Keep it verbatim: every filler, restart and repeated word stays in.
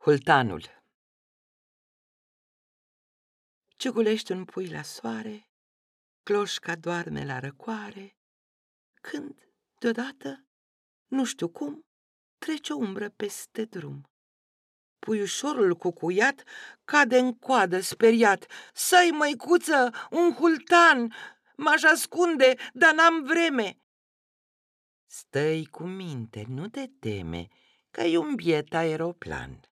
Hultanul. Ciugulește un pui la soare, cloșca doarme la răcoare, când, deodată, nu știu cum, trece o umbră peste drum. Puiușorul cucuiat cade în coadă speriat. Să-i, măicuță, un hultan! M-aș ascunde, dar n-am vreme. Stă-i cu minte, nu te teme, că-i un biet aeroplan.